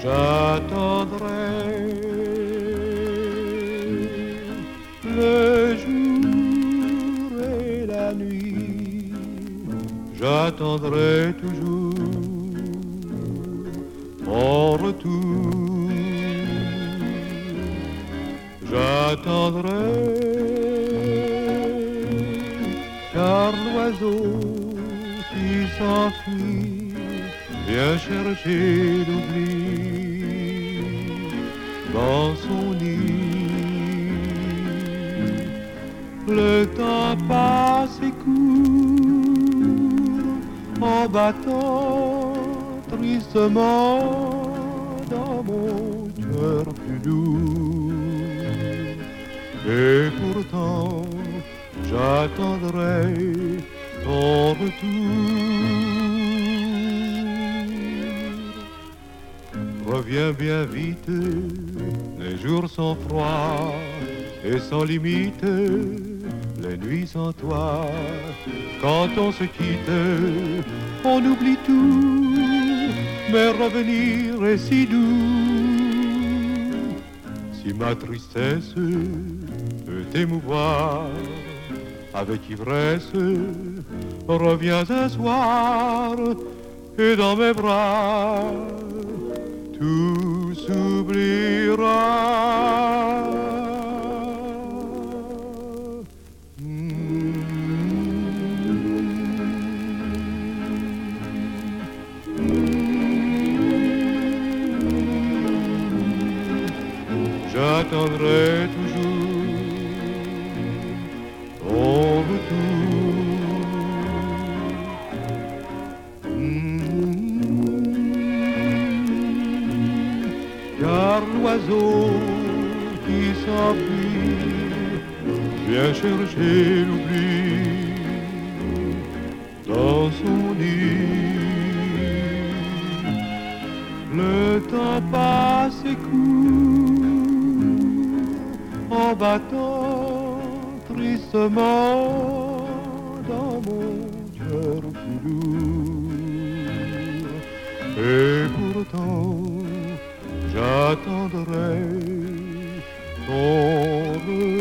J'attendrai le jour et la nuit, j'attendrai toujours ton retour. J'attendrai car l'oiseau qui s'enfuit vient chercher l'oubli dans son nid. Le temps passe et court en battant tristement dans mon cœur plus lourd. Et pourtant j'attendrai ton retour. Reviens bien vite, les jours sont froids et sans limite, les nuits sans toi. Quand on se quitte, on oublie tout, mais revenir est si doux. Si ma tristesse peut t'émouvoir avec ivresse, reviens un soir et dans mes bras tout s'oubliera. J'attendrai toujours ton retour. Car l'oiseau qui s'enfuit vient chercher l'oubli dans son nid. Le temps passe et court en battant tristement dans mon cœur plus lourd. Et pourtant j'attendrai ton retour.